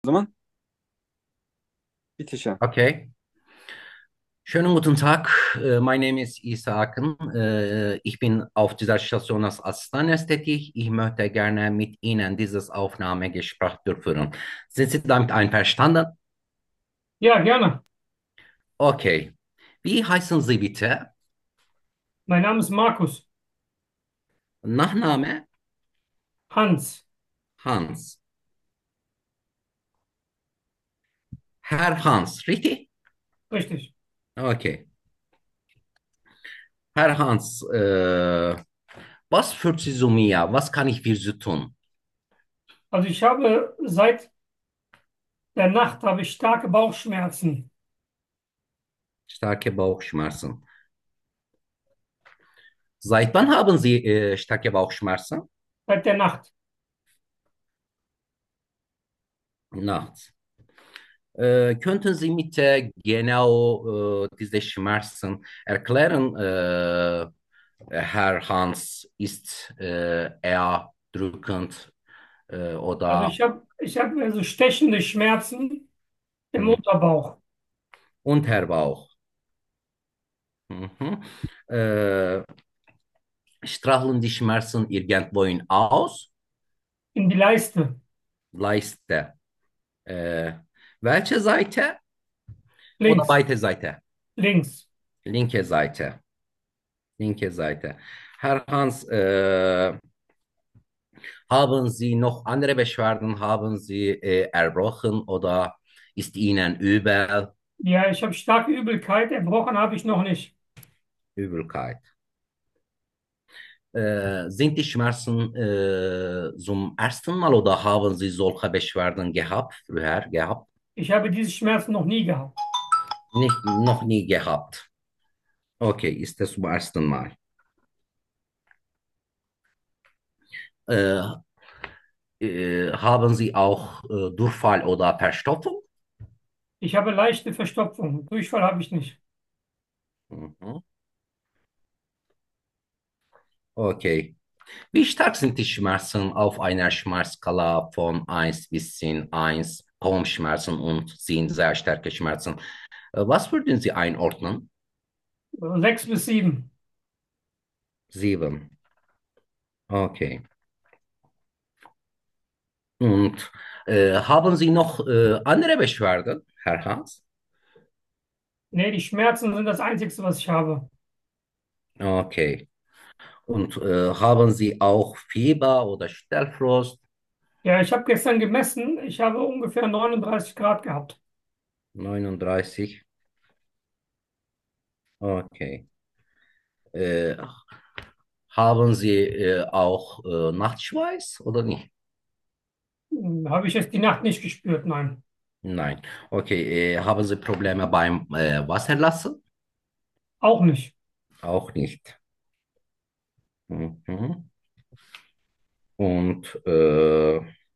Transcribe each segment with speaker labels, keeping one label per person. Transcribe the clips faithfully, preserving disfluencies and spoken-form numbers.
Speaker 1: O zaman bitişen.
Speaker 2: Okay. Schönen guten Tag. Äh, Mein Name ist Isa Akın. Äh, Ich bin auf dieser Station als Assistenz tätig. Ich möchte gerne mit Ihnen dieses Aufnahmegespräch durchführen. Sind Sie damit einverstanden?
Speaker 1: Ja, gerne.
Speaker 2: Okay. Wie heißen Sie bitte?
Speaker 1: Mein Name ist Markus.
Speaker 2: Nachname?
Speaker 1: Hans.
Speaker 2: Hans. Herr Hans, richtig?
Speaker 1: Richtig.
Speaker 2: Okay. Herr Hans, äh, was für Sie zu mir? Was kann ich für Sie tun?
Speaker 1: Also ich habe seit der Nacht habe ich starke Bauchschmerzen.
Speaker 2: Starke Bauchschmerzen. Seit wann haben Sie äh, starke Bauchschmerzen?
Speaker 1: Seit der Nacht.
Speaker 2: Nachts. Äh, könnten Sie bitte genau äh, diese Schmerzen erklären? Äh, Herr Hans, ist äh, er drückend äh,
Speaker 1: Also
Speaker 2: oder
Speaker 1: ich habe ich habe also stechende Schmerzen im
Speaker 2: hm,
Speaker 1: Unterbauch,
Speaker 2: Unterbauch? Mhm. Äh, strahlen die Schmerzen irgendwohin aus?
Speaker 1: in die Leiste,
Speaker 2: Leiste. Äh, welche Seite oder
Speaker 1: links,
Speaker 2: beide Seite?
Speaker 1: links.
Speaker 2: Linke Seite. Linke Seite. Herr Hans, äh, haben Sie noch andere Beschwerden? Haben Sie äh, Erbrochen oder ist Ihnen übel?
Speaker 1: Ja, ich habe starke Übelkeit. Erbrochen habe ich noch nicht.
Speaker 2: Übelkeit? Äh, sind die Schmerzen äh, zum ersten Mal oder haben Sie solche Beschwerden gehabt, früher gehabt?
Speaker 1: Ich habe diese Schmerzen noch nie gehabt.
Speaker 2: Nicht, noch nie gehabt. Okay, ist das zum ersten Mal. Äh, äh, haben Sie auch äh, Durchfall oder Verstopfung?
Speaker 1: Ich habe leichte Verstopfung. Durchfall habe ich nicht.
Speaker 2: Mhm. Okay. Wie stark sind die Schmerzen auf einer Schmerzskala von eins bis zehn? eins kaum Schmerzen und zehn sehr starke Schmerzen. Äh, Was würden Sie einordnen?
Speaker 1: Also sechs bis sieben.
Speaker 2: sieben. Okay. Und äh, haben Sie noch äh, andere Beschwerden, Herr Hans?
Speaker 1: Nee, die Schmerzen sind das Einzige, was ich habe.
Speaker 2: Okay. Und äh, haben Sie auch Fieber oder Stellfrost?
Speaker 1: Ja, ich habe gestern gemessen. Ich habe ungefähr neununddreißig Grad gehabt.
Speaker 2: neununddreißig. Okay. Äh, haben Sie äh, auch äh, Nachtschweiß oder nicht?
Speaker 1: Hm, habe ich jetzt die Nacht nicht gespürt, nein.
Speaker 2: Nein. Okay, äh, haben Sie Probleme beim äh, Wasserlassen?
Speaker 1: Auch nicht.
Speaker 2: Auch nicht. Mhm. Und äh,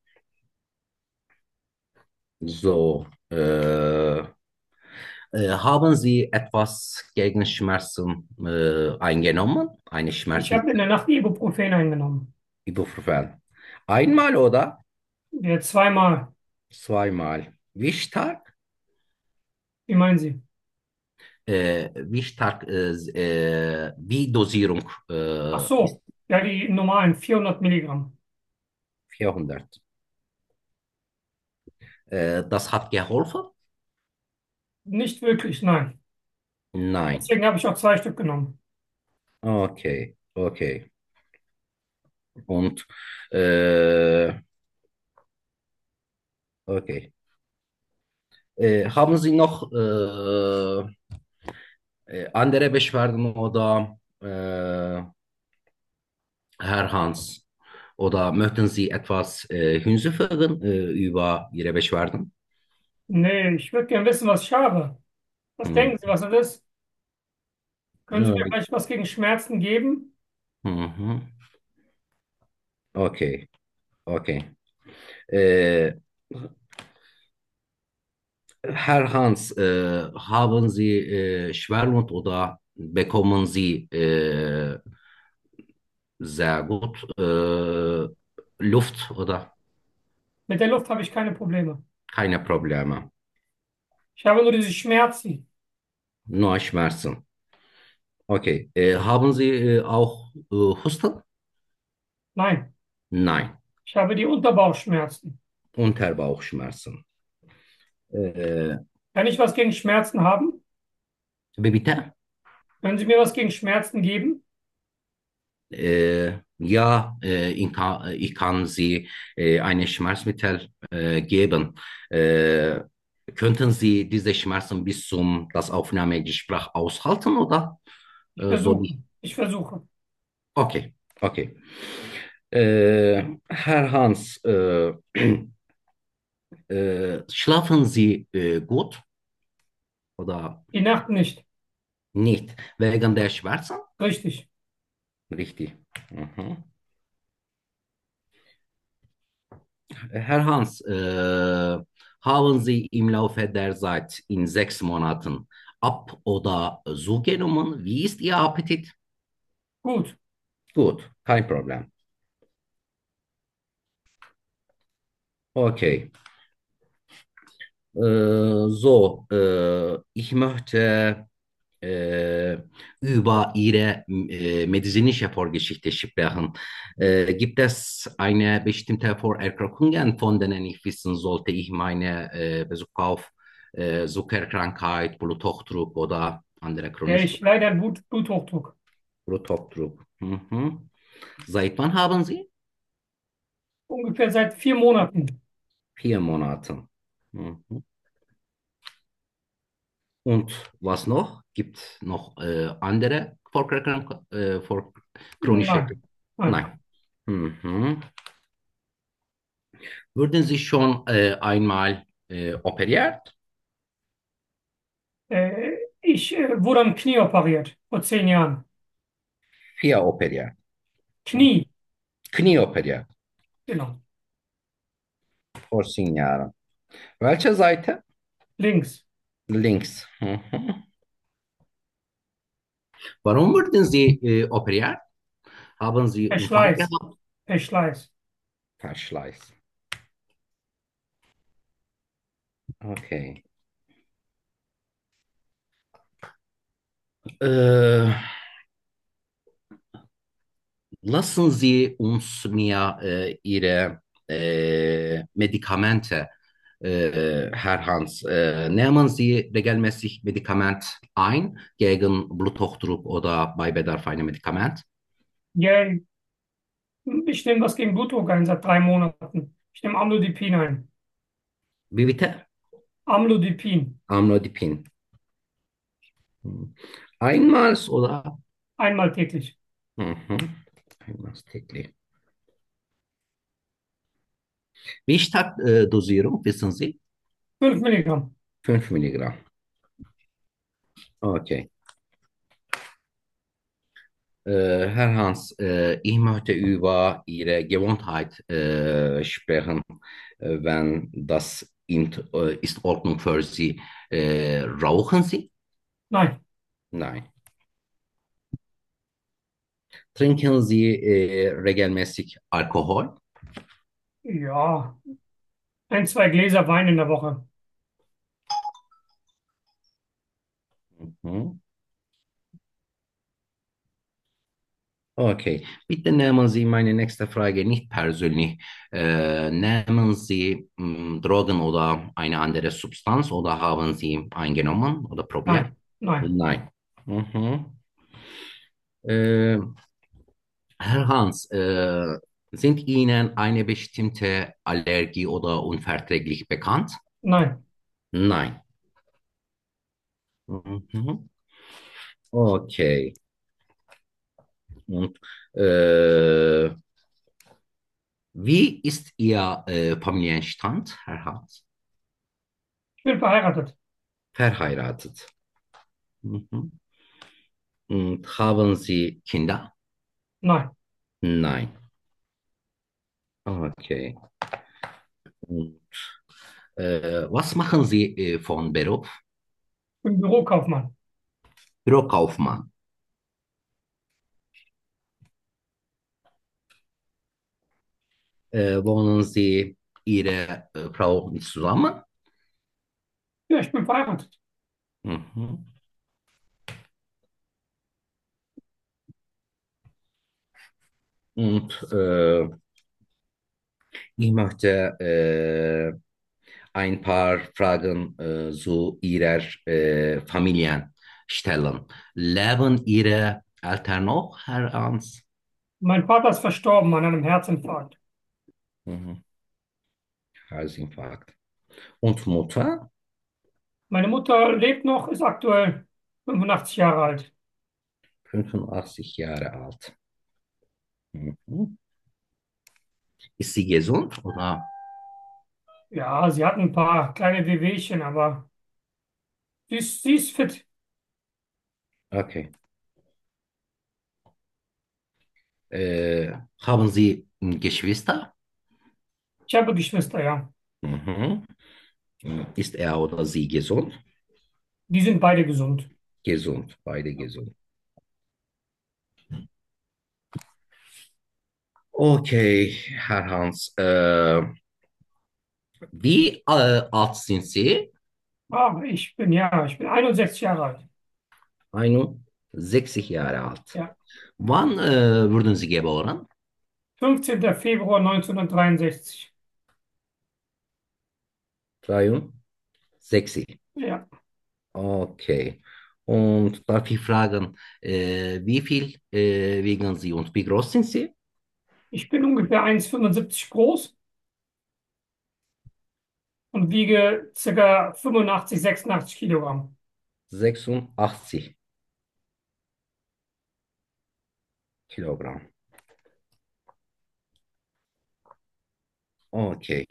Speaker 2: so, äh, äh, haben Sie etwas gegen Schmerzen äh, eingenommen? Eine
Speaker 1: Ich habe in
Speaker 2: Schmerzmittel,
Speaker 1: der Nacht Ibuprofen eingenommen.
Speaker 2: Ibuprofen? Einmal oder
Speaker 1: Ja, zweimal.
Speaker 2: zweimal? Wie stark?
Speaker 1: Wie meinen Sie?
Speaker 2: Äh, wie stark, äh, äh, wie Dosierung
Speaker 1: Ach
Speaker 2: äh, ist
Speaker 1: so. Ja, die normalen vierhundert Milligramm.
Speaker 2: vierhundert? Äh, das hat geholfen?
Speaker 1: Nicht wirklich, nein.
Speaker 2: Nein.
Speaker 1: Deswegen habe ich auch zwei Stück genommen.
Speaker 2: Okay, okay. Und äh, okay. Äh, haben Sie noch äh, äh, andere Beschwerden oder äh, Herr Hans? Oder möchten Sie etwas äh, hinzufügen äh, über Ihre Beschwerden?
Speaker 1: Nee, ich würde gerne wissen, was ich habe. Was
Speaker 2: Hm.
Speaker 1: denken Sie, was das ist? Können Sie mir
Speaker 2: Äh,
Speaker 1: vielleicht was gegen Schmerzen geben?
Speaker 2: mhm. Okay, okay. Äh, Herr Hans, äh, haben Sie äh, Schwermut oder bekommen Sie äh, sehr gut. Äh, Luft oder?
Speaker 1: Mit der Luft habe ich keine Probleme.
Speaker 2: Keine Probleme.
Speaker 1: Ich habe nur diese Schmerzen.
Speaker 2: Nur Schmerzen. Okay. Äh, haben Sie äh, auch äh, Husten?
Speaker 1: Nein,
Speaker 2: Nein.
Speaker 1: ich habe die Unterbauchschmerzen.
Speaker 2: Unterbauchschmerzen. Äh,
Speaker 1: Kann ich was gegen Schmerzen haben?
Speaker 2: wie bitte?
Speaker 1: Können Sie mir was gegen Schmerzen geben?
Speaker 2: Äh, ja, äh, ich kann, ich kann Sie äh, ein Schmerzmittel äh, geben. Äh, könnten Sie diese Schmerzen bis zum das Aufnahmegespräch aushalten oder
Speaker 1: Ich
Speaker 2: äh, soll
Speaker 1: versuche.
Speaker 2: ich?
Speaker 1: Ich versuche.
Speaker 2: Okay, okay. Äh, Herr Hans, äh, äh, schlafen Sie äh, gut oder
Speaker 1: Die Nacht nicht.
Speaker 2: nicht wegen der Schmerzen?
Speaker 1: Richtig.
Speaker 2: Richtig. Mhm. Herr Hans, äh, haben Sie im Laufe der Zeit in sechs Monaten ab oder zugenommen? Wie ist Ihr Appetit?
Speaker 1: Gut.
Speaker 2: Gut, kein Problem. Okay. Äh, so, äh, ich möchte äh, über Ihre äh, medizinische Vorgeschichte sprechen. Äh, gibt es eine bestimmte Vorerkrankungen, von denen ich wissen sollte, ich meine äh, Bezug auf äh, Zuckerkrankheit, Bluthochdruck oder andere
Speaker 1: Ja,
Speaker 2: chronische
Speaker 1: ich leide an Blut, Bluthochdruck.
Speaker 2: Bluthochdruck? Mhm. Seit wann haben Sie?
Speaker 1: Ungefähr seit vier Monaten.
Speaker 2: Vier Monate. Mhm. Und was noch? Gibt noch äh, andere Vorerkrankungen, äh, vor chronische?
Speaker 1: Nein. Nein.
Speaker 2: Nein. Mhm. Wurden Sie schon äh, einmal äh, operiert?
Speaker 1: Äh, ich äh, wurde am Knie operiert. Vor zehn Jahren.
Speaker 2: Vier operiert. Hm.
Speaker 1: Knie.
Speaker 2: Knie operiert.
Speaker 1: Genau.
Speaker 2: Vor zehn Jahren. Welche Seite?
Speaker 1: Links.
Speaker 2: Links. Mhm. Warum wurden Sie äh, operiert? Haben Sie Unfall
Speaker 1: Verschleiß.
Speaker 2: gehabt?
Speaker 1: Verschleiß.
Speaker 2: Verschleiß. Okay. Äh, lassen Sie uns mir äh, Ihre äh, Medikamente, äh, Herr Hans, äh, nehmen Sie regelmäßig Medikament ein gegen Bluthochdruck oder bei Bedarf ein Medikament?
Speaker 1: Ja, ich nehme was gegen Blutdruck ein seit drei Monaten. Ich nehme Amlodipin ein.
Speaker 2: Wie bitte?
Speaker 1: Amlodipin.
Speaker 2: Amlodipin. Hm. Einmal oder?
Speaker 1: Einmal täglich.
Speaker 2: Mhm. Einmal täglich. Wie stark äh, Dosierung, wissen Sie?
Speaker 1: Fünf Milligramm.
Speaker 2: Fünf Milligramm. Okay. Äh, Herr Hans, äh, ich möchte über Ihre Gewohnheit äh, sprechen, äh, wenn das in, äh, ist Ordnung für Sie. Äh, rauchen Sie?
Speaker 1: Nein.
Speaker 2: Nein. Trinken Sie äh, regelmäßig Alkohol?
Speaker 1: Ja, ein, zwei Gläser Wein in der Woche.
Speaker 2: Mhm. Okay, bitte nehmen Sie meine nächste Frage nicht persönlich. Äh, nehmen Sie mh, Drogen oder eine andere Substanz oder haben Sie eingenommen oder probiert?
Speaker 1: Nein. Nein.
Speaker 2: Nein. Mhm. Äh, Herr Hans, äh, sind Ihnen eine bestimmte Allergie oder Unverträglich bekannt?
Speaker 1: Nein.
Speaker 2: Nein. Mhm. Okay. Und äh, wie ist Ihr äh, Familienstand, Herr Hans?
Speaker 1: Ich bin verheiratet.
Speaker 2: Verheiratet. Mhm. Und haben Sie Kinder?
Speaker 1: Nein.
Speaker 2: Nein. Okay. Und, äh, was machen Sie äh, von Beruf?
Speaker 1: Ich bin Bürokaufmann.
Speaker 2: Bürokaufmann. Äh, wohnen Sie? Ihre äh, Frau nicht zusammen?
Speaker 1: Ja, ich bin verheiratet.
Speaker 2: Mhm. Und äh, ich möchte äh, ein paar Fragen äh, zu Ihrer äh, Familie stellen. Leben Ihre Eltern noch, Herr Hans?
Speaker 1: Mein Vater ist verstorben an einem Herzinfarkt.
Speaker 2: Mhm. Herzinfarkt. Und Mutter?
Speaker 1: Meine Mutter lebt noch, ist aktuell fünfundachtzig Jahre alt.
Speaker 2: fünfundachtzig Jahre alt. Mhm. Ist sie gesund oder?
Speaker 1: Ja, sie hat ein paar kleine Wehwehchen, aber sie ist, sie ist fit.
Speaker 2: Okay. Äh, haben Sie Geschwister?
Speaker 1: Ich habe Geschwister, ja.
Speaker 2: Mhm. Ist er oder sie gesund?
Speaker 1: Die sind beide gesund.
Speaker 2: Gesund, beide gesund. Okay, Herr Hans, äh, wie äh, alt sind Sie?
Speaker 1: Ah, ich bin ja, ich bin einundsechzig Jahre alt.
Speaker 2: einundsechzig Jahre alt.
Speaker 1: Ja.
Speaker 2: Wann äh, wurden Sie geboren?
Speaker 1: fünfzehnter Februar neunzehnhundertdreiundsechzig.
Speaker 2: dreiundsechzig.
Speaker 1: Ja.
Speaker 2: Okay. Und darf ich fragen, äh, wie viel äh, wiegen Sie und wie groß sind Sie?
Speaker 1: Ich bin ungefähr eins Komma fünfundsiebzig groß und wiege circa fünfundachtzig, sechsundachtzig Kilogramm.
Speaker 2: sechsundachtzig Kilogramm. Okay.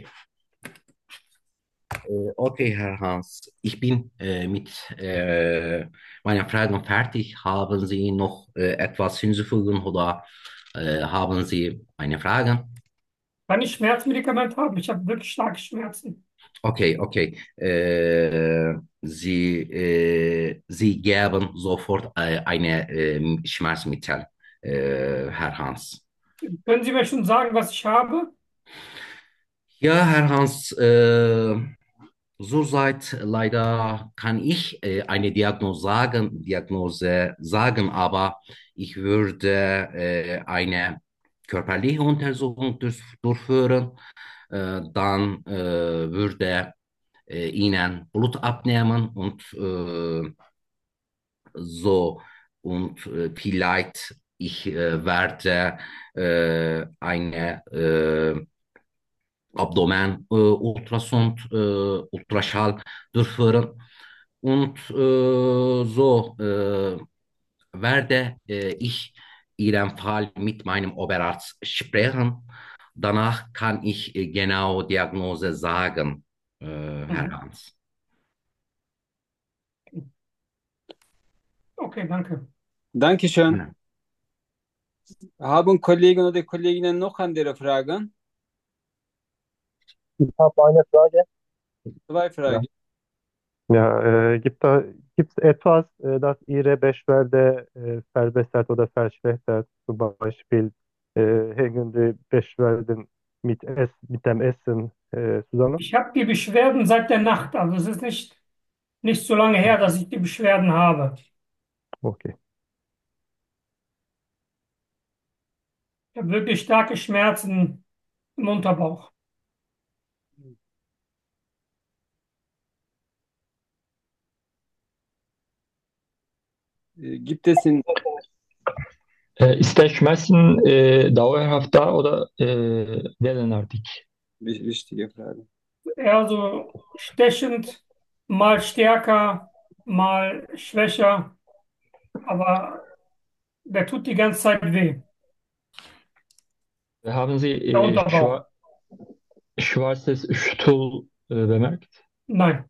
Speaker 2: Äh, Okay, Herr Hans, ich bin äh, mit äh, meinen Fragen fertig. Haben Sie noch äh, etwas hinzufügen oder äh, haben Sie eine Frage?
Speaker 1: Kann ich Schmerzmedikamente haben? Ich habe wirklich starke Schmerzen.
Speaker 2: Okay, okay. Äh, Sie, äh, Sie geben sofort äh, eine äh, Schmerzmittel, äh, Herr Hans.
Speaker 1: Können Sie mir schon sagen, was ich habe?
Speaker 2: Ja, Herr Hans, äh, zurzeit leider kann ich äh, eine Diagnose sagen, Diagnose sagen, aber ich würde äh, eine körperliche Untersuchung durch, durchführen. Äh, dann äh, würde äh, Ihnen Blut abnehmen und äh, so und äh, vielleicht ich äh, werde äh, eine äh, Abdomen, äh, Ultrasound, äh, Ultraschall durchführen. Und äh, so äh, werde äh, ich Ihren Fall mit meinem Oberarzt sprechen. Danach kann ich äh, genau Diagnose sagen, äh, Herr
Speaker 1: Mhm.
Speaker 2: Hans.
Speaker 1: Okay, danke.
Speaker 3: Dankeschön.
Speaker 2: Ja.
Speaker 3: Haben Kollegen oder Kolleginnen noch andere Fragen?
Speaker 4: Ich habe eine Frage.
Speaker 3: Zwei
Speaker 4: Ja,
Speaker 3: Fragen.
Speaker 4: ja äh, gibt da gibt's etwas, äh, das Ihre Beschwerde äh, verbessert oder verschlechtert? Zum Beispiel äh, hängen die Beschwerden mit, Ess, mit dem Essen äh, zusammen?
Speaker 1: Ich habe die Beschwerden seit der Nacht. Also es ist nicht, nicht so lange her, dass ich die Beschwerden habe.
Speaker 4: Okay.
Speaker 1: Ich habe wirklich starke Schmerzen im Unterbauch.
Speaker 3: Äh, Gibt es in,
Speaker 5: Äh, ist der Schmerzen äh, dauerhaft da oder äh, wellenartig?
Speaker 3: wi- wichtige Frage.
Speaker 1: Eher so stechend, mal stärker, mal schwächer, aber der tut die ganze Zeit weh.
Speaker 5: Haben Sie
Speaker 1: Der
Speaker 5: äh,
Speaker 1: Unterbauch.
Speaker 5: schwa schwarzes Stuhl äh, bemerkt?
Speaker 1: Nein.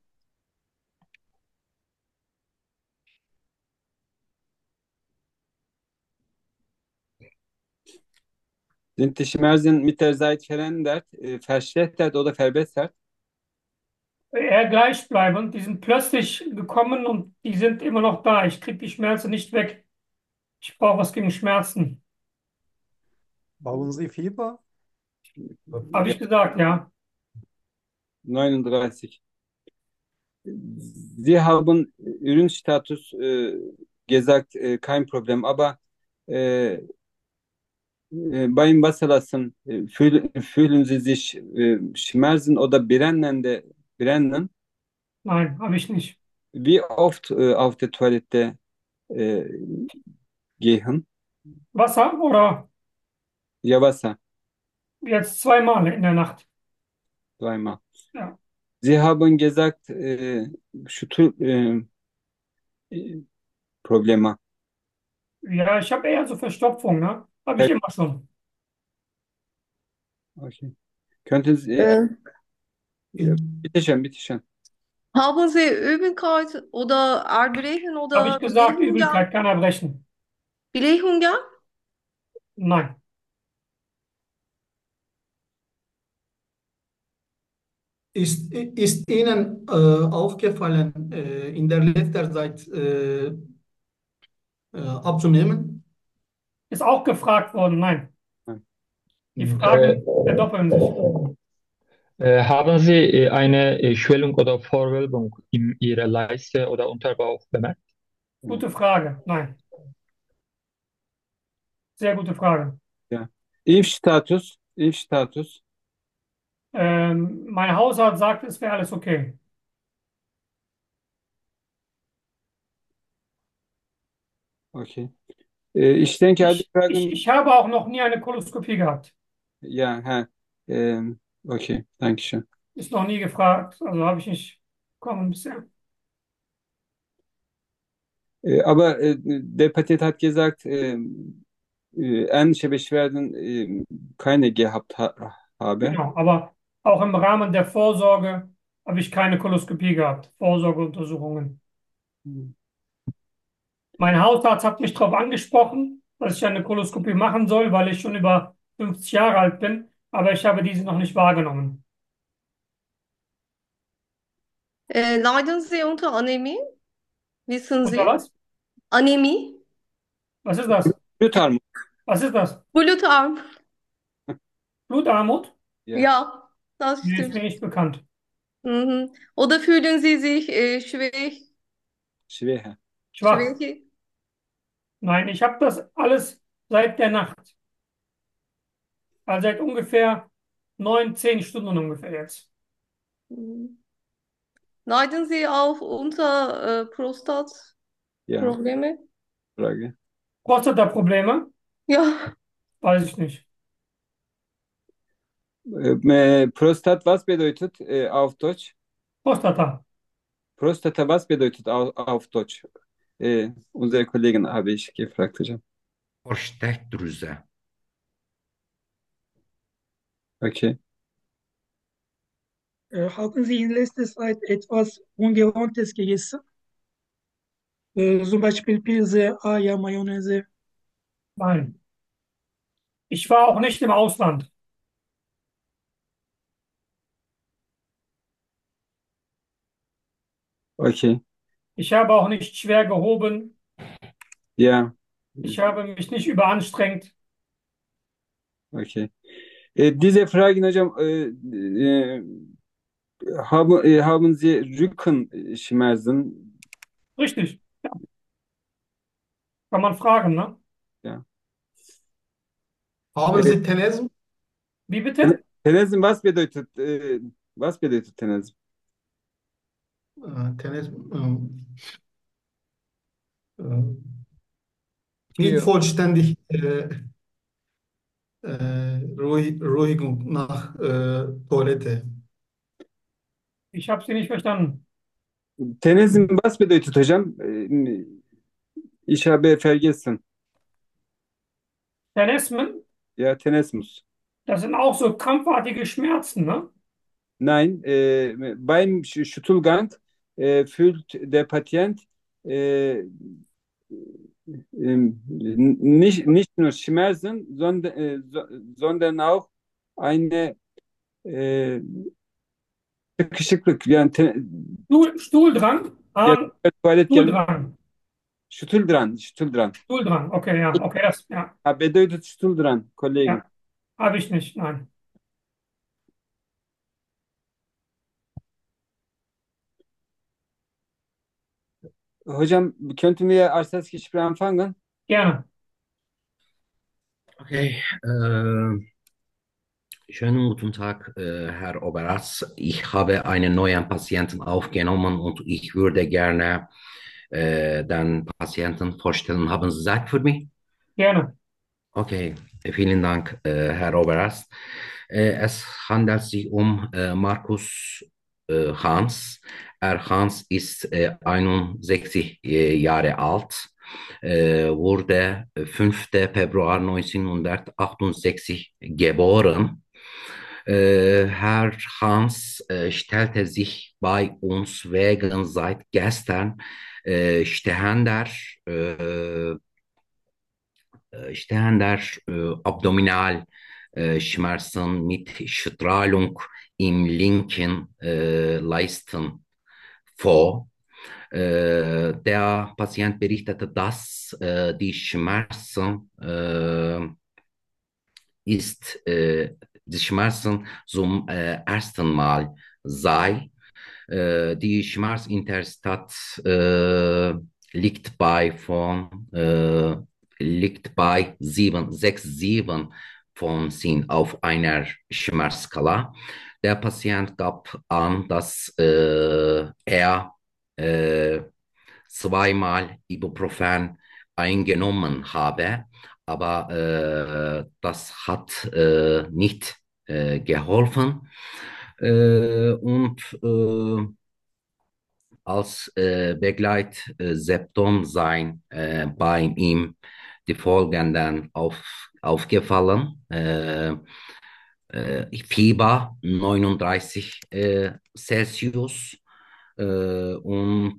Speaker 3: Sind die Schmerzen mit der Zeit verändert, äh, verschlechtert oder verbessert?
Speaker 1: Eher gleichbleibend. Die sind plötzlich gekommen und die sind immer noch da. Ich kriege die Schmerzen nicht weg. Ich brauche was gegen Schmerzen.
Speaker 6: Brauchen Sie Fieber?
Speaker 1: Habe ich gesagt, ja.
Speaker 3: neununddreißig. Sie haben Ürünstatus äh, gesagt, äh, kein Problem, aber äh, äh, beim Wasserlassen äh, fühl, fühlen Sie sich äh, Schmerzen oder brennende brennen?
Speaker 1: Nein, habe ich nicht.
Speaker 3: Wie oft äh, auf der Toilette äh, gehen?
Speaker 1: Wasser oder
Speaker 3: Ja, Wasser,
Speaker 1: jetzt zweimal in der Nacht?
Speaker 3: zweimal.
Speaker 1: Ja.
Speaker 3: Sie haben gesagt, äh, şu tür äh, äh, Probleme.
Speaker 1: Ja, ich habe eher so Verstopfung, ne? Habe ich
Speaker 3: Evet,
Speaker 1: immer schon.
Speaker 3: okay. Könnten Sie, äh,
Speaker 6: Äh,
Speaker 3: ja, bitte schön, bitte schön.
Speaker 6: haben Sie Übelkeit oder Erbrechen
Speaker 1: Habe ich
Speaker 6: oder
Speaker 1: gesagt,
Speaker 6: Blähungen?
Speaker 1: Übelkeit kann erbrechen.
Speaker 6: Blähungen?
Speaker 1: Nein.
Speaker 7: Ist, ist Ihnen äh, aufgefallen, äh, in der letzter Zeit äh, äh, abzunehmen?
Speaker 1: Ist auch gefragt worden, nein.
Speaker 3: Nein.
Speaker 1: Die
Speaker 7: Mhm.
Speaker 5: Äh,
Speaker 1: Fragen verdoppeln sich.
Speaker 5: äh, haben Sie äh, eine äh, Schwellung oder Vorwölbung in Ihrer Leiste oder Unterbauch bemerkt?
Speaker 1: Gute Frage. Nein. Sehr gute Frage.
Speaker 3: Ja. Impfstatus, Impfstatus.
Speaker 1: Ähm, mein Hausarzt sagt, es wäre alles okay.
Speaker 3: Okay. Äh, ich denke, alle
Speaker 1: Ich, ich,
Speaker 3: Fragen,
Speaker 1: ich habe auch noch nie eine Koloskopie gehabt.
Speaker 3: ja, ha, ähm, okay, danke schön.
Speaker 1: Ist noch nie gefragt. Also habe ich nicht bekommen bisher.
Speaker 3: Äh, aber äh, der Patient hat gesagt, äh, äh, ähnliche Beschwerden äh, keine gehabt ha habe.
Speaker 1: Genau. Aber auch im Rahmen der Vorsorge habe ich keine Koloskopie gehabt. Vorsorgeuntersuchungen. Mein Hausarzt hat mich darauf angesprochen, dass ich eine Koloskopie machen soll, weil ich schon über fünfzig Jahre alt bin. Aber ich habe diese noch nicht wahrgenommen.
Speaker 6: Äh, leiden Sie unter Anämie? Wissen
Speaker 1: Unter
Speaker 6: Sie?
Speaker 1: was?
Speaker 6: Anämie?
Speaker 1: Was ist das?
Speaker 3: Blutarmut,
Speaker 1: Was ist das?
Speaker 6: Blutarm.
Speaker 1: Blutarmut?
Speaker 3: ja,
Speaker 6: Ja, das
Speaker 1: Nee, ist
Speaker 6: stimmt.
Speaker 1: mir nicht bekannt.
Speaker 6: Mhm. Oder fühlen Sie sich äh, schwach?
Speaker 3: schwer.
Speaker 1: Schwach.
Speaker 6: Schwäche?
Speaker 1: Nein, ich habe das alles seit der Nacht. Also seit ungefähr neun, zehn Stunden ungefähr jetzt.
Speaker 6: Mhm. Leiden Sie auch unter äh,
Speaker 3: Ja,
Speaker 6: Prostatprobleme?
Speaker 3: Frage.
Speaker 1: Prostata-Probleme?
Speaker 6: Ja.
Speaker 1: Weiß ich nicht.
Speaker 3: Äh, Prostat was bedeutet äh, auf Deutsch?
Speaker 1: Prostata.
Speaker 3: Prostata was bedeutet auf, auf Deutsch? Äh, unsere Kollegen habe ich gefragt hocam.
Speaker 2: Prostatdrüse.
Speaker 3: Okay.
Speaker 8: Äh, haben Sie in letzter Zeit etwas Ungewohntes gegessen? Äh, zum Beispiel Pilze, Eier, Mayonnaise.
Speaker 1: Nein. Ich war auch nicht im Ausland.
Speaker 3: Okay.
Speaker 1: Ich habe auch nicht schwer gehoben.
Speaker 3: Ja,
Speaker 1: Ich habe mich nicht überanstrengt.
Speaker 3: okay. Äh, diese Fragen hocam äh, äh, haben, äh, haben Sie Rückenschmerzen?
Speaker 1: Richtig. Ja, kann man fragen, ne?
Speaker 3: Ja.
Speaker 7: Haben
Speaker 3: Äh,
Speaker 7: Sie Tenesmus?
Speaker 1: Wie bitte?
Speaker 3: Tenezin was bedeutet? Äh, was bedeutet Tenezin?
Speaker 7: Äh, Tenesmus ähm, äh, nicht
Speaker 5: Hier,
Speaker 7: vollständig äh, äh, Ruhi- Ruhigung nach äh, Toilette.
Speaker 1: Ich habe Sie nicht verstanden.
Speaker 3: Tenezin was bedeutet hocam? Äh, ich habe vergessen.
Speaker 1: Tenesmen,
Speaker 3: Ja, Tenesmus.
Speaker 1: das sind auch so krampfartige Schmerzen, ne?
Speaker 3: Nein, äh, beim Sch- Stuhlgang äh, fühlt der Patient äh, ähm, nicht, nicht nur Schmerzen, sondern, äh, so, sondern auch eine äh, sıkışıklık. Yani te,
Speaker 1: Stuhl, Stuhldrang?
Speaker 3: ya,
Speaker 1: Ah,
Speaker 3: tuvalet gelmek.
Speaker 1: Stuhldrang.
Speaker 3: Stuhldrang, Stuhldrang.
Speaker 1: Stuhldrang. Okay, ja. Okay, das, ja.
Speaker 3: Ha, bedeutet Stuhldrang, Kollegen.
Speaker 1: Ja. Habe ich nicht, nein.
Speaker 3: Hocam, könnten wir als Gespräch anfangen?
Speaker 1: Gerne.
Speaker 2: Okay, äh, schönen guten Tag, äh, Herr Oberatz. Ich habe einen neuen Patienten aufgenommen und ich würde gerne äh, den Patienten vorstellen. Haben Sie Zeit für mich?
Speaker 1: Gerne.
Speaker 2: Okay, vielen Dank, äh, Herr Oberast. Äh, es handelt sich um äh, Markus äh, Hans. Er Hans ist äh, einundsechzig äh, Jahre alt, äh, wurde fünften Februar neunzehnhundertachtundsechzig geboren. Äh, Herr Hans äh, stellte sich bei uns wegen seit gestern äh, stehender äh, äh, stehender äh, Abdominalschmerzen mit Strahlung im linken äh, Leisten vor. Äh, der Patient berichtete, dass äh, die Schmerzen äh, ist äh, die Schmerzen zum äh, ersten Mal sei. Äh, die Schmerzinterstat äh, liegt bei von äh, liegt bei sieben, sechs, sieben von zehn auf einer Schmerzskala. Der Patient gab an, dass äh, er äh, zweimal Ibuprofen eingenommen habe, aber äh, das hat äh, nicht äh, geholfen. Äh, und äh, als äh, Begleitsymptom sein äh, bei ihm die folgenden auf, aufgefallen. Äh, äh, Fieber neununddreißig äh, Celsius äh, und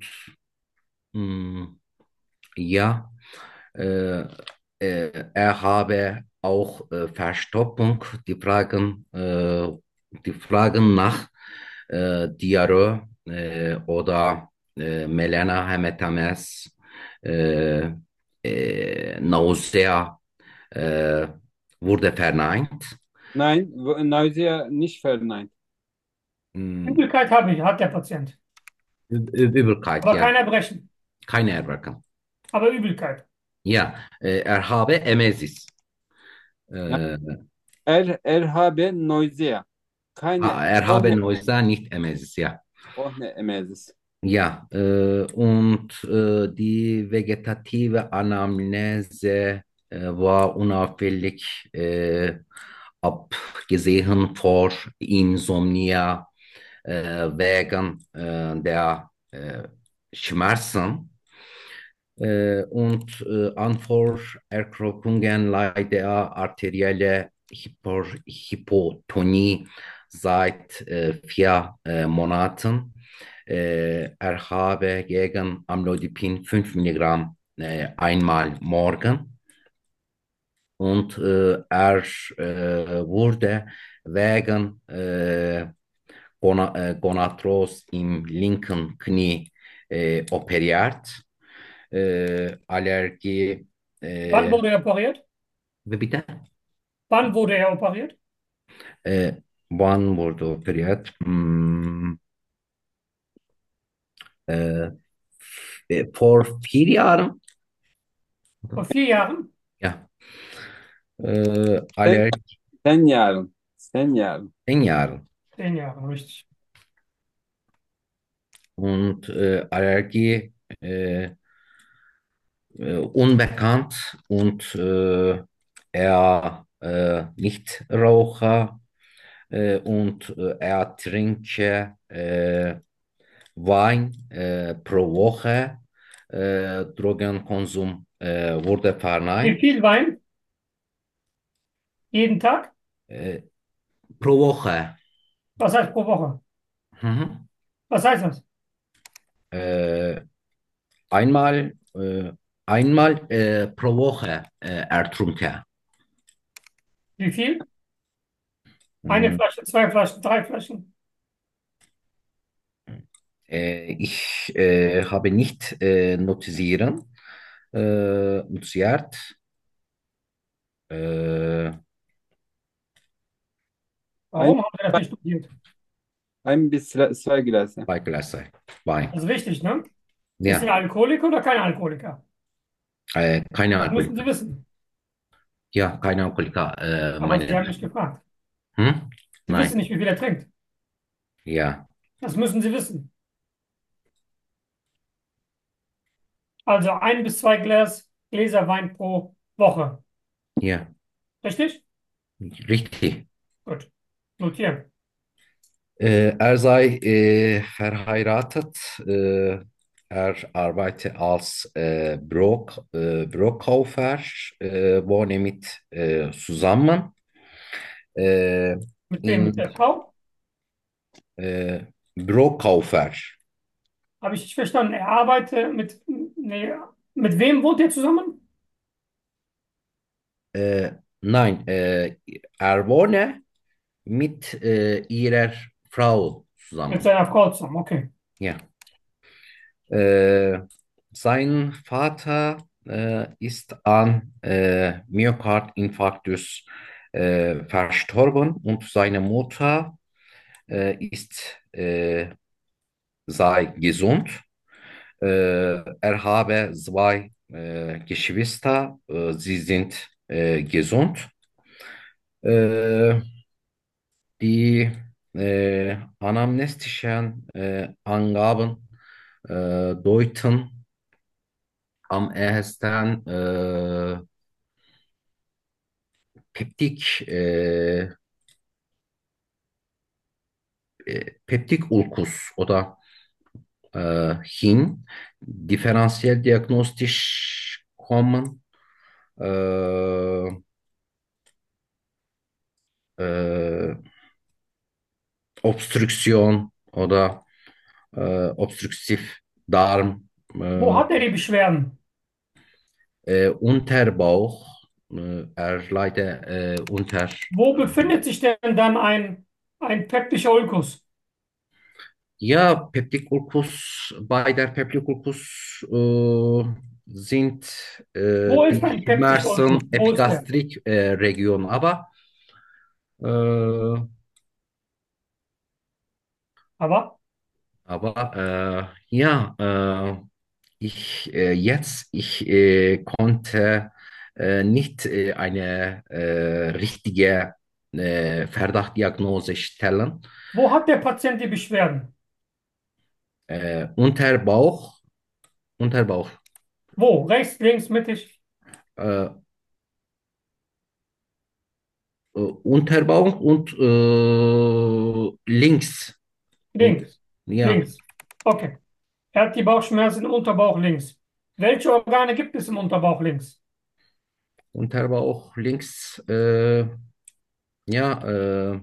Speaker 2: mh, ja, äh, äh, er habe auch äh, Verstopfung, die Fragen, äh, die Fragen nach äh, Diarrhoe äh, oder äh, Melena Hemetames, äh, äh, Nausea äh, wurde verneint.
Speaker 3: Nein, wo- Nausea nicht verneint.
Speaker 2: Hm,
Speaker 1: Übelkeit habe ich, hat der Patient.
Speaker 2: Ü- Ü- Übelkeit,
Speaker 1: Aber
Speaker 2: ja,
Speaker 1: kein Erbrechen.
Speaker 2: keine Erkrankung.
Speaker 1: Aber Übelkeit.
Speaker 2: Ja, äh, er habe Emesis.
Speaker 3: Nein,
Speaker 2: Äh,
Speaker 3: er, er habe Nausea. Keine,
Speaker 2: ah, er habe
Speaker 3: ohne,
Speaker 2: Nausea, nicht Emesis, ja.
Speaker 3: ohne Emesis.
Speaker 2: Ja, äh, und äh, die vegetative Anamnese äh, war unauffällig, äh, abgesehen vor Insomnia äh, wegen äh, der äh, Schmerzen. Äh, und äh, an Vorerkrankungen leidet er arterielle Hyper Hypotonie seit äh, vier äh, Monaten. Äh, er habe gegen Amlodipin fünf Milligramm äh, einmal morgen und äh, er äh, wurde wegen äh, Gona äh, Gonarthros im linken Knie äh, operiert. Äh, Allergie,
Speaker 1: Wann
Speaker 2: äh,
Speaker 1: wurde er operiert?
Speaker 2: wie bitte?
Speaker 1: Wann wurde er operiert?
Speaker 2: Äh, wann wurde operiert? Hm, äh, äh, vor vier Jahren?
Speaker 1: Vor vier Jahren?
Speaker 2: Ja. Äh,
Speaker 3: Sen,
Speaker 2: Allergie,
Speaker 3: sen yarın. Sen yarın.
Speaker 2: zehn Jahre.
Speaker 1: Zehn Jahre, richtig.
Speaker 2: Und äh, Allergie äh, äh, unbekannt und äh, er äh, nicht Raucher äh, und äh, er trinke äh, Wein äh, pro Woche. Äh, Drogenkonsum äh, wurde
Speaker 1: Wie
Speaker 2: verneint.
Speaker 1: viel Wein? Jeden Tag?
Speaker 2: Äh, pro Woche.
Speaker 1: Was heißt pro Woche?
Speaker 2: Mhm.
Speaker 1: Was heißt das?
Speaker 2: Äh, einmal, äh, einmal äh, pro Woche äh, ertrunken.
Speaker 1: Wie viel? Eine
Speaker 2: Mhm.
Speaker 1: Flasche, zwei Flaschen, drei Flaschen?
Speaker 2: Äh, ich äh, habe nicht äh, notisieren, äh, notiert. Äh,
Speaker 3: Ein,
Speaker 1: Warum haben wir das nicht studiert?
Speaker 3: ein bis zwei Gläser.
Speaker 2: Zwei Gläser Wein.
Speaker 1: Das ist wichtig, ne? Ist er
Speaker 2: Ja,
Speaker 1: Alkoholiker oder kein Alkoholiker?
Speaker 2: äh, keine
Speaker 1: Das müssen Sie
Speaker 2: Alkoholiker.
Speaker 1: wissen.
Speaker 2: Ja, keine Alkoholiker. Äh,
Speaker 1: Aber Sie
Speaker 2: meine,
Speaker 1: haben nicht gefragt.
Speaker 2: hm?
Speaker 1: Sie wissen
Speaker 2: Nein,
Speaker 1: nicht, wie viel er trinkt.
Speaker 2: ja,
Speaker 1: Das müssen Sie wissen. Also ein bis zwei Glas, Gläser Wein pro Woche.
Speaker 2: ja,
Speaker 1: Richtig?
Speaker 2: richtig.
Speaker 1: Gut. Notieren.
Speaker 2: Äh, er sei äh, verheiratet. Äh, er arbeitet als äh, Brok, äh, Brokkaufmann, äh, wohne mit äh, zusammen. Äh,
Speaker 1: Mit wem? Mit
Speaker 2: in
Speaker 1: der Frau?
Speaker 2: äh, Brokkaufmann.
Speaker 1: Habe ich nicht verstanden. Er arbeitet mit, nee, mit wem wohnt er zusammen?
Speaker 2: Äh, nein, äh, er wohne mit äh, ihrer Frau
Speaker 1: Mit
Speaker 2: zusammen.
Speaker 1: seiner Frau zusammen. Okay.
Speaker 2: Ja. Äh, sein Vater äh, ist an äh, Myokardinfarktus äh, verstorben und seine Mutter äh, ist äh, sei gesund. Äh, er habe zwei äh, Geschwister, äh, sie sind äh, gesund. Äh, die äh, anamnestischen äh, Angaben äh, deuten am ehesten äh, Peptik, äh, äh, Peptikulkus oder äh, hin, differenziell diagnostisch kommen, äh, äh, Obstruktion oder äh, obstruktiv Darm,
Speaker 1: Wo
Speaker 2: äh,
Speaker 1: hat er die Beschwerden?
Speaker 2: äh, Unterbauch, äh, er leidet äh, unter,
Speaker 1: Wo befindet sich denn dann ein, ein peptischer Ulkus?
Speaker 2: ja, Peptikulkus, bei der Peptikulkus äh, sind äh,
Speaker 1: Wo ist
Speaker 2: die
Speaker 1: ein peptischer Ulkus?
Speaker 2: Schmerzen
Speaker 1: Wo ist der?
Speaker 2: Epigastrik-Region, aber äh,
Speaker 1: Aber
Speaker 2: aber äh, ja, äh, ich äh, jetzt ich äh, konnte äh, nicht äh, eine äh, richtige äh, Verdachtdiagnose stellen.
Speaker 1: wo hat der Patient die Beschwerden?
Speaker 2: Äh, Unterbauch, Unterbauch,
Speaker 1: Wo? Rechts, links, mittig,
Speaker 2: äh, äh, Unterbauch und äh, links. Und
Speaker 1: links,
Speaker 2: ja,
Speaker 1: links. Okay. Er hat die Bauchschmerzen im Unterbauch links. Welche Organe gibt es im Unterbauch links?
Speaker 2: Unterbauch links, äh, ja, äh,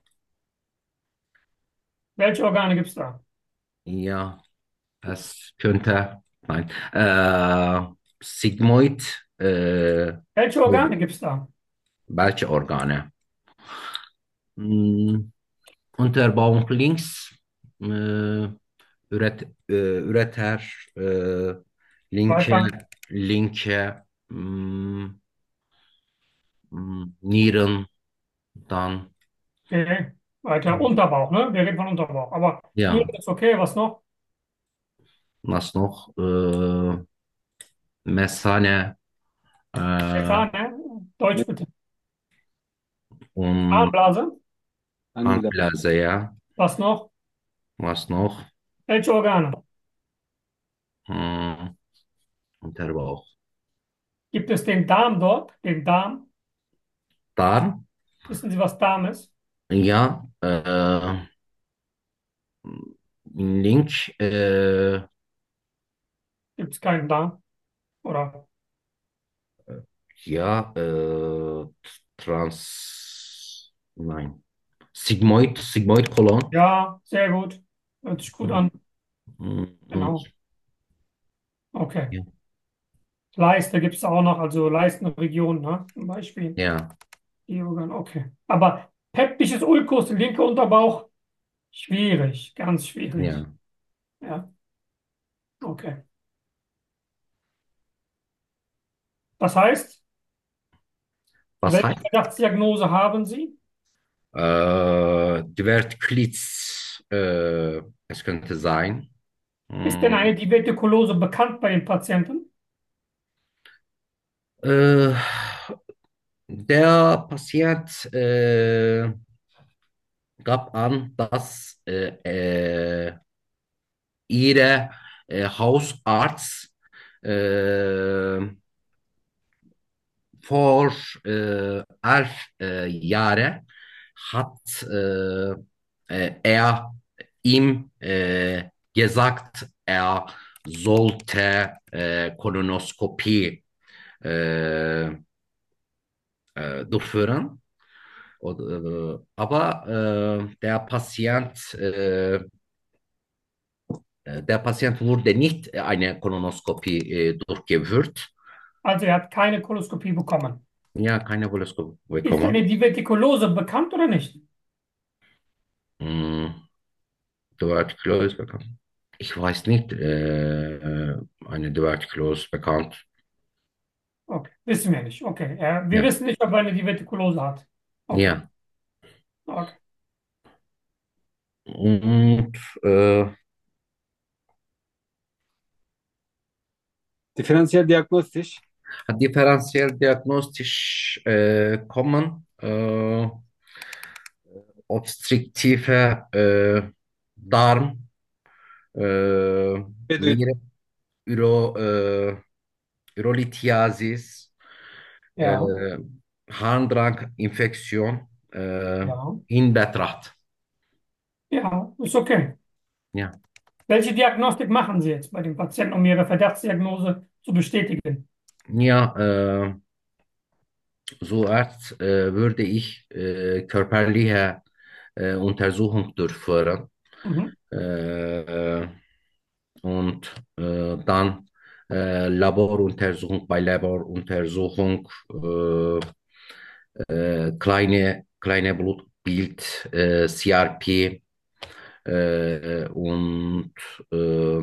Speaker 1: Welche Organe gibt es da?
Speaker 2: ja. Es könnte, nein, äh, Sigmoid, äh,
Speaker 1: Welche Organe gibt es da?
Speaker 2: welche Organe? Hm, Unterbauch links, äh, Üret, äh, Ureter, äh, linke,
Speaker 1: Weiter.
Speaker 2: linke, hm, hm, Nieren, dann,
Speaker 1: Okay. Weiter. Unterbauch, ne? Wir reden von Unterbauch. Aber hier
Speaker 2: ja,
Speaker 1: ist okay. Was noch?
Speaker 2: was noch? Äh, Mesane, äh,
Speaker 1: Methan, ne? Deutsch bitte.
Speaker 2: und
Speaker 1: Harnblase.
Speaker 3: Angela.
Speaker 2: Harnblase, ja,
Speaker 1: Was noch?
Speaker 2: was noch?
Speaker 1: Welche Organe?
Speaker 2: Hm, Unterbauch.
Speaker 1: Gibt es den Darm dort? Den Darm?
Speaker 2: Darm,
Speaker 1: Wissen Sie, was Darm ist?
Speaker 2: ja, äh, Link, äh,
Speaker 1: Gibt es keinen Darm? Oder?
Speaker 2: ja, äh, Trans, nein, Sigmoid, Sigmoid-Kolon.
Speaker 1: Ja, sehr gut. Hört sich gut an.
Speaker 2: Mhm. Und,
Speaker 1: Genau. Okay.
Speaker 2: ja,
Speaker 1: Leiste gibt es auch noch, also Leistenregion, ne? Zum Beispiel.
Speaker 2: ja,
Speaker 1: Die Organe, okay. Aber peptisches Ulkus, linker Unterbauch, schwierig, ganz schwierig.
Speaker 2: ja.
Speaker 1: Ja, okay. Das heißt,
Speaker 2: Was
Speaker 1: welche
Speaker 2: heißt?
Speaker 1: Verdachtsdiagnose haben Sie?
Speaker 2: Äh, Diverticulitis, äh, es könnte sein.
Speaker 1: Ist denn eine
Speaker 2: Hm,
Speaker 1: Divertikulose bekannt bei den Patienten?
Speaker 2: äh, der Patient äh, gab an, dass äh, äh, ihre äh, Hausarzt äh, vor äh, elf äh, Jahren hat äh, äh, er ihm äh, gesagt, er sollte äh, Kolonoskopie äh, äh, durchführen. Oder, äh, aber äh, der Patient, äh, der Patient wurde nicht eine Kolonoskopie äh, durchgeführt.
Speaker 1: Also er hat keine Koloskopie bekommen.
Speaker 2: Ja, keine Kolonoskopie
Speaker 1: Ist eine
Speaker 2: bekommen.
Speaker 1: Divertikulose bekannt oder nicht?
Speaker 2: Hm, Tuberkulose bekannt. Ich weiß nicht, äh, äh, eine Tuberkulose bekannt.
Speaker 1: Okay, wissen wir nicht. Okay, ja, wir
Speaker 2: Ja,
Speaker 1: wissen nicht, ob er eine Divertikulose hat. Okay,
Speaker 2: ja.
Speaker 1: okay.
Speaker 2: Und äh,
Speaker 3: Differenziell diagnostisch.
Speaker 2: differenziell diagnostisch äh, kommen äh, obstruktive äh, Darm, äh,
Speaker 3: Bedeutet,
Speaker 2: Niere, Üro, äh, Urolithiasis,
Speaker 1: Ja,
Speaker 2: äh, Harndrang-Infektion äh,
Speaker 1: ja,
Speaker 2: in Betracht.
Speaker 1: ja, ist okay.
Speaker 2: Ja,
Speaker 1: Welche Diagnostik machen Sie jetzt bei dem Patienten, um Ihre Verdachtsdiagnose zu bestätigen?
Speaker 2: ja äh, zuerst äh, würde ich äh, körperliche äh, Untersuchung durchführen
Speaker 1: Mhm.
Speaker 2: äh, und äh, dann äh, Laboruntersuchung bei Laboruntersuchung äh, äh, kleine, kleine Blutbild, äh, C R P äh, und äh,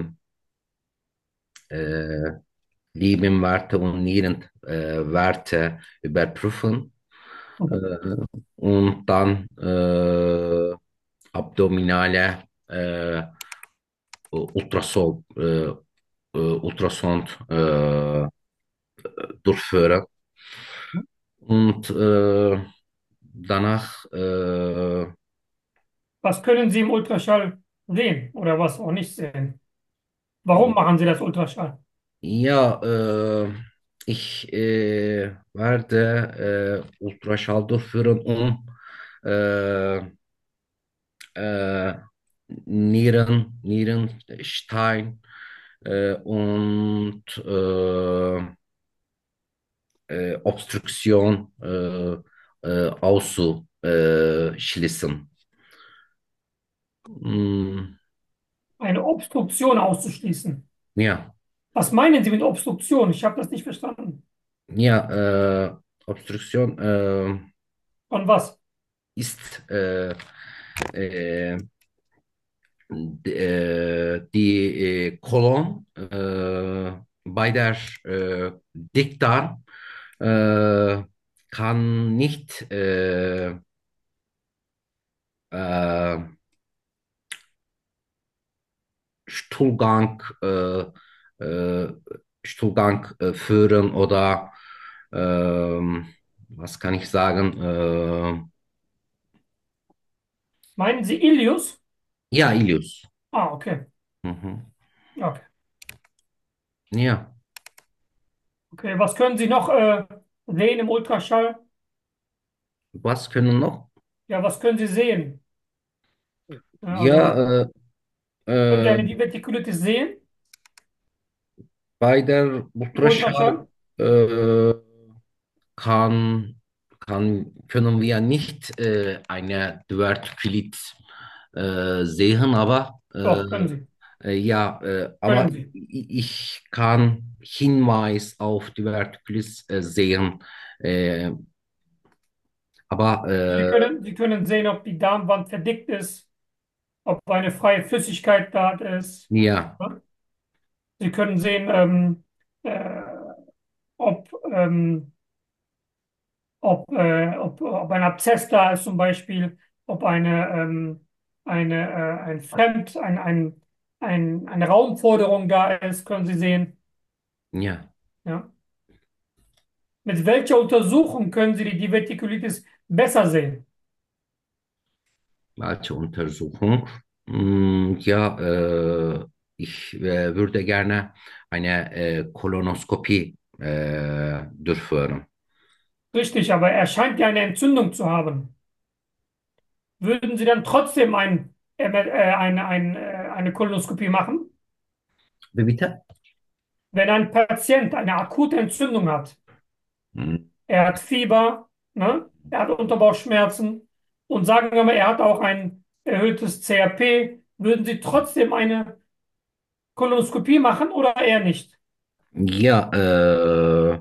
Speaker 2: äh, Lebenwerte und Nierenwerte überprüfen
Speaker 1: Mhm.
Speaker 2: äh, und dann äh, abdominale äh, Ultrasound, äh, äh, Ultrasound äh, durchführen und äh, danach äh,
Speaker 1: Was können Sie im Ultraschall sehen oder was auch nicht sehen? Warum machen Sie das Ultraschall?
Speaker 2: ja, äh, ich äh, werde äh, Ultraschall durchführen, um äh, äh, Nieren, Nierenstein äh, und äh, äh, Obstruktion äh, äh, auszuschließen. Mm,
Speaker 1: Eine Obstruktion auszuschließen.
Speaker 2: ja,
Speaker 1: Was meinen Sie mit Obstruktion? Ich habe das nicht verstanden.
Speaker 2: ja, äh, Obstruktion äh,
Speaker 1: Von was?
Speaker 2: ist äh, äh, d- äh, die äh, Kolon äh, bei der äh, Dickdarm äh, kann nicht äh, äh, Stuhlgang, äh, äh, Stuhlgang äh, führen oder ähm, was kann ich sagen? Äh,
Speaker 1: Meinen Sie Ilius?
Speaker 2: ja, Ilius.
Speaker 1: Ah, okay.
Speaker 2: Mhm.
Speaker 1: Okay.
Speaker 2: Ja,
Speaker 1: Okay. Was können Sie noch äh, sehen im Ultraschall?
Speaker 2: was können noch?
Speaker 1: Ja, was können Sie sehen? Ja, also
Speaker 2: Ja, äh,
Speaker 1: können Sie
Speaker 2: äh,
Speaker 1: eine Divertikulitis sehen
Speaker 2: bei der
Speaker 1: im
Speaker 2: Ultraschall
Speaker 1: Ultraschall?
Speaker 2: äh, kann, kann, können wir nicht äh, eine Divertikulit äh, sehen, aber äh,
Speaker 1: Doch, können Sie.
Speaker 2: äh, ja, äh, aber
Speaker 1: Können Sie.
Speaker 2: ich kann Hinweis auf Divertikulis äh, sehen, äh, aber
Speaker 1: Sie
Speaker 2: äh,
Speaker 1: können, Sie können sehen, ob die Darmwand verdickt ist, ob eine freie Flüssigkeit da ist.
Speaker 2: ja,
Speaker 1: Ja? Sie können sehen, ähm, äh, ob, ähm, ob, äh, ob, ob ein Abszess da ist zum Beispiel, ob eine, ähm, eine, äh, ein Fremd, ein, ein, ein, eine Raumforderung da ist, können Sie sehen.
Speaker 2: Ja,
Speaker 1: Ja. Mit welcher Untersuchung können Sie die Divertikulitis besser sehen?
Speaker 2: welche Untersuchung? Mm, ja, äh, ich äh, würde gerne eine äh, Kolonoskopie äh, durchführen.
Speaker 1: Richtig, aber er scheint ja eine Entzündung zu haben. Würden Sie dann trotzdem ein, äh, ein, ein, äh, eine Kolonoskopie machen?
Speaker 2: Wie bitte?
Speaker 1: Wenn ein Patient eine akute Entzündung hat,
Speaker 2: Mm,
Speaker 1: er hat Fieber, ne? Er hat Unterbauchschmerzen und sagen wir mal, er hat auch ein erhöhtes C R P, würden Sie trotzdem eine Kolonoskopie machen oder eher nicht?
Speaker 2: Ja, äh,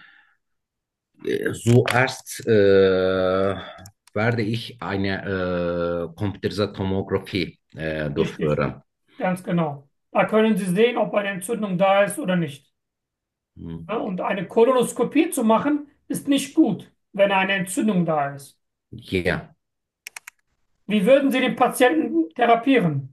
Speaker 2: zuerst äh, werde ich eine äh, computerische Tomographie äh,
Speaker 1: Richtig,
Speaker 2: durchführen.
Speaker 1: ganz genau. Da können Sie sehen, ob eine Entzündung da ist oder nicht.
Speaker 2: Mm,
Speaker 1: Ja, und eine Kolonoskopie zu machen, ist nicht gut, wenn eine Entzündung da ist.
Speaker 2: ja.
Speaker 1: Wie würden Sie den Patienten therapieren?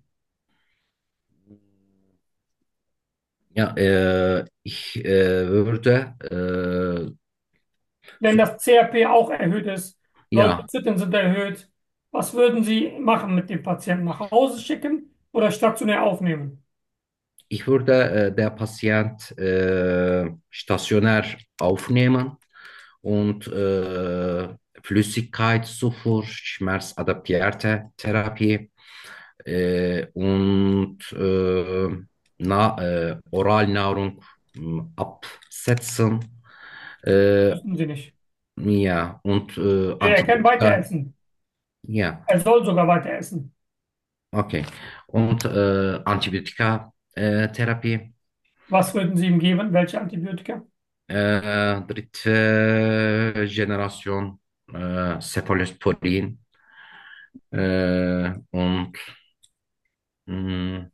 Speaker 2: Ja, äh, ich äh, würde, äh,
Speaker 1: Wenn das C R P auch erhöht ist,
Speaker 2: ja,
Speaker 1: Leukozyten sind erhöht, was würden Sie machen mit dem Patienten? Nach Hause schicken oder stationär aufnehmen?
Speaker 2: ich würde äh, der Patient äh, stationär aufnehmen und äh, Flüssigkeitszufuhr, schmerzadaptierte Therapie äh, und äh, na, äh, Oralnahrung mh, absetzen. Äh,
Speaker 1: Müssen Sie nicht.
Speaker 2: ja, und äh,
Speaker 1: Er kann weiter
Speaker 2: Antibiotika,
Speaker 1: essen.
Speaker 2: ja.
Speaker 1: Er soll sogar weiter essen.
Speaker 2: Okay. Und äh, Antibiotika-Therapie,
Speaker 1: Was würden Sie ihm geben? Welche Antibiotika?
Speaker 2: äh, dritte Generation, äh, Cephalosporin äh, und mh,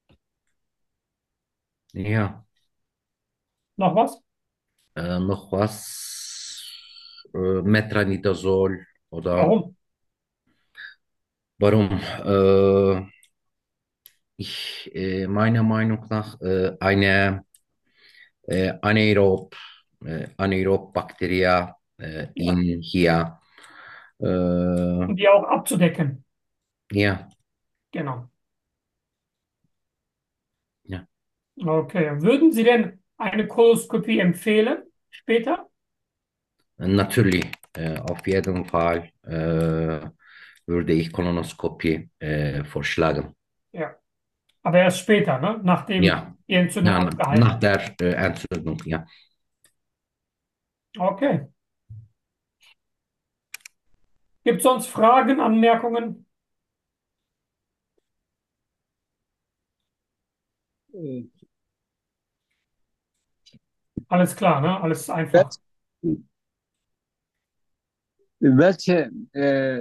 Speaker 2: ja,
Speaker 1: Noch was?
Speaker 2: äh, noch was, äh, Metronidazol oder
Speaker 1: Warum?
Speaker 2: warum? Äh, ich, äh, meiner Meinung nach, äh, eine äh, anaerob, äh, anaerob Bacteria äh,
Speaker 1: Ja.
Speaker 2: in hier. Äh,
Speaker 1: Um die auch abzudecken.
Speaker 2: ja,
Speaker 1: Genau.
Speaker 2: ja,
Speaker 1: Okay. Würden Sie denn eine Koloskopie empfehlen später?
Speaker 2: natürlich, äh, auf jeden Fall äh, würde ich Kolonoskopie äh, vorschlagen.
Speaker 1: Ja. Aber erst später, ne? Nachdem
Speaker 2: Ja,
Speaker 1: die Entzündung
Speaker 2: ja,
Speaker 1: abgeheilt
Speaker 2: nach
Speaker 1: ist.
Speaker 2: der äh, Entzündung, ja.
Speaker 1: Okay. Gibt es sonst Fragen, Anmerkungen?
Speaker 3: Äh,
Speaker 1: Alles klar, ne? Alles einfach.
Speaker 3: welche, welche e,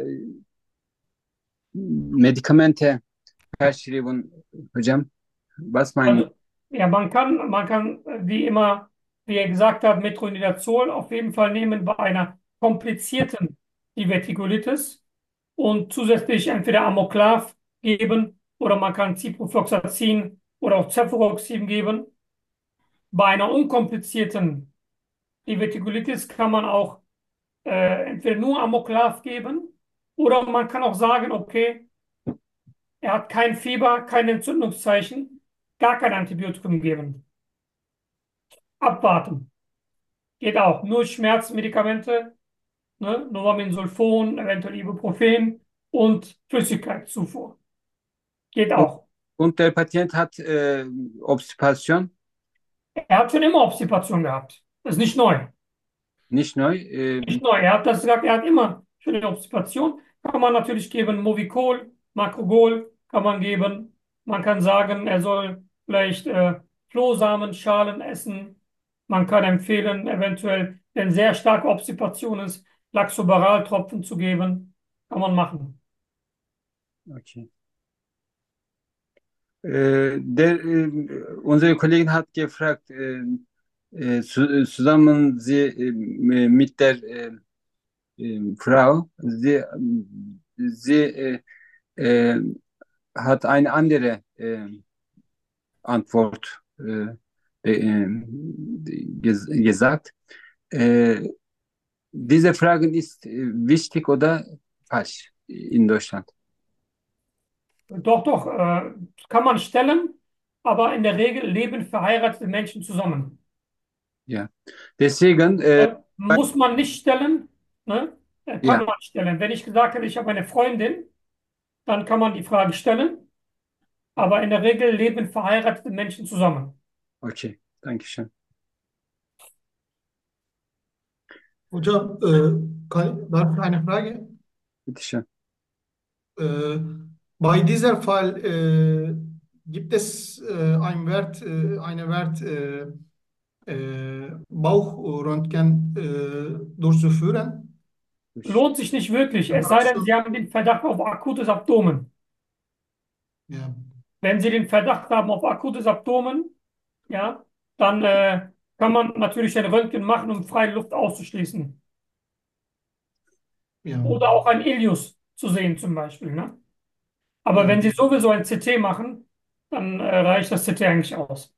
Speaker 3: medikamente verschrieben, hocam? Was meinen?
Speaker 1: Also, ja, man kann, man kann, äh, wie immer, wie er gesagt hat, Metronidazol auf jeden Fall nehmen bei einer komplizierten Divertikulitis und zusätzlich entweder Amoklav geben oder man kann Ciprofloxacin oder auch Cefuroxim geben. Bei einer unkomplizierten Divertikulitis kann man auch äh, entweder nur Amoklav geben oder man kann auch sagen, okay, er hat kein Fieber, kein Entzündungszeichen, gar kein Antibiotikum geben. Abwarten. Geht auch. Nur Schmerzmedikamente, ne? Novamin, Sulfon, eventuell Ibuprofen und Flüssigkeitszufuhr. Geht
Speaker 3: Und,
Speaker 1: auch.
Speaker 3: und der Patient hat äh, Obstipation,
Speaker 1: Er hat schon immer Obstipation gehabt. Das ist nicht neu.
Speaker 3: nicht neu. Äh,
Speaker 1: Nicht neu. Er hat das gesagt, er hat immer schon eine Obstipation. Kann man natürlich geben, Movicol, Macrogol kann man geben. Man kann sagen, er soll vielleicht äh, Flohsamenschalen essen. Man kann empfehlen, eventuell, wenn sehr starke Obstipation ist, Laxobaraltropfen zu geben. Kann man machen.
Speaker 3: okay. Äh, der, äh, unsere Kollegin hat gefragt, äh, äh, zu- zusammen Sie äh, mit der äh, äh, Frau, sie, sie äh, äh, hat eine andere äh, Antwort äh, äh, ges gesagt. Äh, diese Frage ist äh, wichtig oder falsch in Deutschland?
Speaker 1: Doch, doch, äh, kann man stellen, aber in der Regel leben verheiratete Menschen zusammen.
Speaker 3: Ja. Deswegen, äh,
Speaker 1: Äh, muss man nicht stellen, ne? Äh, Kann
Speaker 3: ja,
Speaker 1: man stellen. Wenn ich gesagt hätte, ich habe eine Freundin, dann kann man die Frage stellen, aber in der Regel leben verheiratete Menschen zusammen.
Speaker 3: okay, danke schön.
Speaker 7: Hocam, e, kann, darf ich eine Frage?
Speaker 3: Bitte schön.
Speaker 7: Äh, bei dieser Fall äh, gibt es äh, einen Wert, äh, eine Wert, äh, äh, Bauchröntgen äh, durchzuführen.
Speaker 1: Lohnt sich nicht wirklich, es sei denn, Sie
Speaker 7: Überraschung.
Speaker 1: haben den Verdacht auf akutes Abdomen.
Speaker 7: Ja.
Speaker 1: Wenn Sie den Verdacht haben auf akutes Abdomen, ja, dann äh, kann man natürlich ein Röntgen machen, um freie Luft auszuschließen.
Speaker 7: Ja.
Speaker 1: Oder auch ein Ilius zu sehen zum Beispiel. Ne? Aber
Speaker 7: Ja.
Speaker 1: wenn Sie sowieso ein C T machen, dann äh, reicht das C T eigentlich aus.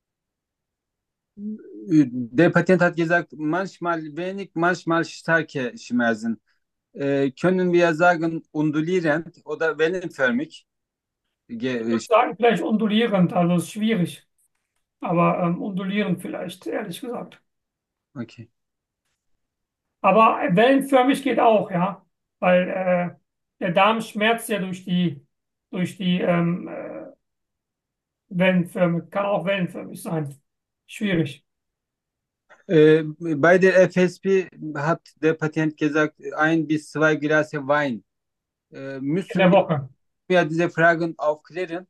Speaker 3: Der Patient hat gesagt, manchmal wenig, manchmal starke Schmerzen. Äh, können wir sagen, undulierend oder wellenförmig?
Speaker 1: Ich
Speaker 3: Ge
Speaker 1: würde sagen, vielleicht undulierend, also ist schwierig. Aber ähm, undulierend vielleicht, ehrlich gesagt.
Speaker 3: okay.
Speaker 1: Aber wellenförmig geht auch, ja. Weil äh, der Darm schmerzt ja durch die, durch die ähm, äh, wellenförmig, kann auch wellenförmig sein. Schwierig.
Speaker 3: Äh, bei der F S P hat der Patient gesagt, ein bis zwei Glas Wein. Äh,
Speaker 1: In der
Speaker 3: müssen
Speaker 1: Woche.
Speaker 3: wir diese Fragen aufklären?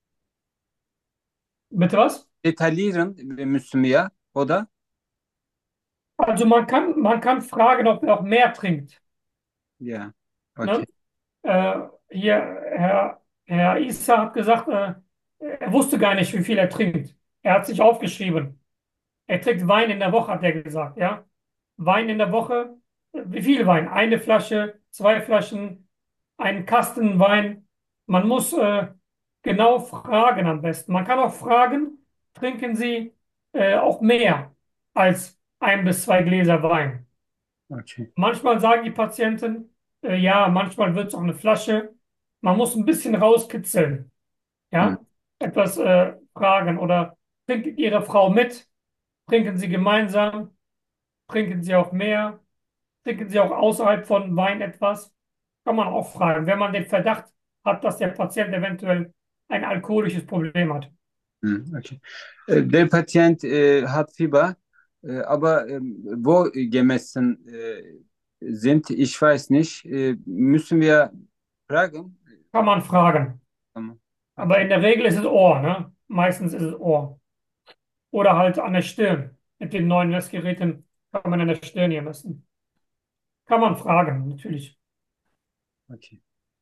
Speaker 1: Bitte was?
Speaker 3: Detaillieren müssen wir, oder?
Speaker 1: Also man kann, man kann fragen, ob er auch mehr trinkt.
Speaker 3: Ja,
Speaker 1: Ne?
Speaker 3: okay.
Speaker 1: Äh, hier, Herr, Herr Issa hat gesagt, äh, er wusste gar nicht, wie viel er trinkt. Er hat sich aufgeschrieben. Er trinkt Wein in der Woche, hat er gesagt, ja. Wein in der Woche. Wie viel Wein? Eine Flasche, zwei Flaschen, einen Kasten Wein. Man muss äh, genau fragen am besten. Man kann auch fragen, trinken Sie äh, auch mehr als ein bis zwei Gläser Wein?
Speaker 3: Okay.
Speaker 1: Manchmal sagen die Patienten, äh, ja, manchmal wird es auch eine Flasche. Man muss ein bisschen rauskitzeln,
Speaker 3: Hm.
Speaker 1: ja, etwas äh, fragen oder trinkt Ihre Frau mit? Trinken Sie gemeinsam? Trinken Sie auch mehr? Trinken Sie auch außerhalb von Wein etwas? Kann man auch fragen, wenn man den Verdacht hat, dass der Patient eventuell ein alkoholisches Problem hat.
Speaker 3: Hm, okay. Äh, Der Patient äh, hat Fieber, äh, aber ähm, wo gemessen äh, sind, ich weiß nicht. Äh, müssen wir fragen?
Speaker 1: Kann man fragen.
Speaker 3: Tamam.
Speaker 1: Aber
Speaker 3: Okay.
Speaker 1: in der Regel ist es Ohr, ne? Meistens ist es Ohr. Oder halt an der Stirn. Mit den neuen Messgeräten kann man an der Stirn hier messen. Kann man fragen, natürlich.
Speaker 3: Okay.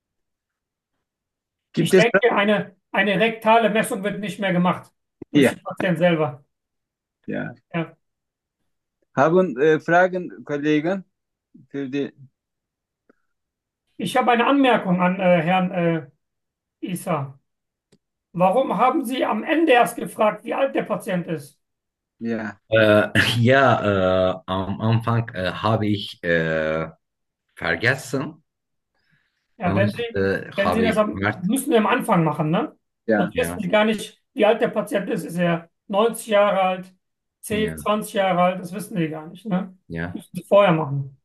Speaker 1: Ich
Speaker 3: Gibt es Fragen?
Speaker 1: denke, eine, eine rektale Messung wird nicht mehr gemacht durch
Speaker 3: Ja,
Speaker 1: den Patienten selber.
Speaker 3: ja.
Speaker 1: Ja.
Speaker 3: Haben äh, Fragen, Kollegen, für die?
Speaker 1: Ich habe eine Anmerkung an äh, Herrn äh, Isa. Warum haben Sie am Ende erst gefragt, wie alt der Patient ist?
Speaker 3: Ja.
Speaker 2: Äh, ja, äh, am Anfang äh, habe ich äh, vergessen
Speaker 1: Ja, wenn
Speaker 2: und
Speaker 1: Sie,
Speaker 2: äh,
Speaker 1: wenn Sie
Speaker 2: habe
Speaker 1: das
Speaker 2: ich
Speaker 1: am,
Speaker 2: gemerkt,
Speaker 1: müssen Sie am Anfang machen, ne?
Speaker 3: Ja.
Speaker 1: Und wissen
Speaker 2: ja,
Speaker 1: Sie gar nicht, wie alt der Patient ist. Ist er neunzig Jahre alt, zehn,
Speaker 2: ja,
Speaker 1: zwanzig Jahre alt? Das wissen Sie gar nicht, ne?
Speaker 2: ja.
Speaker 1: Müssen Sie vorher machen.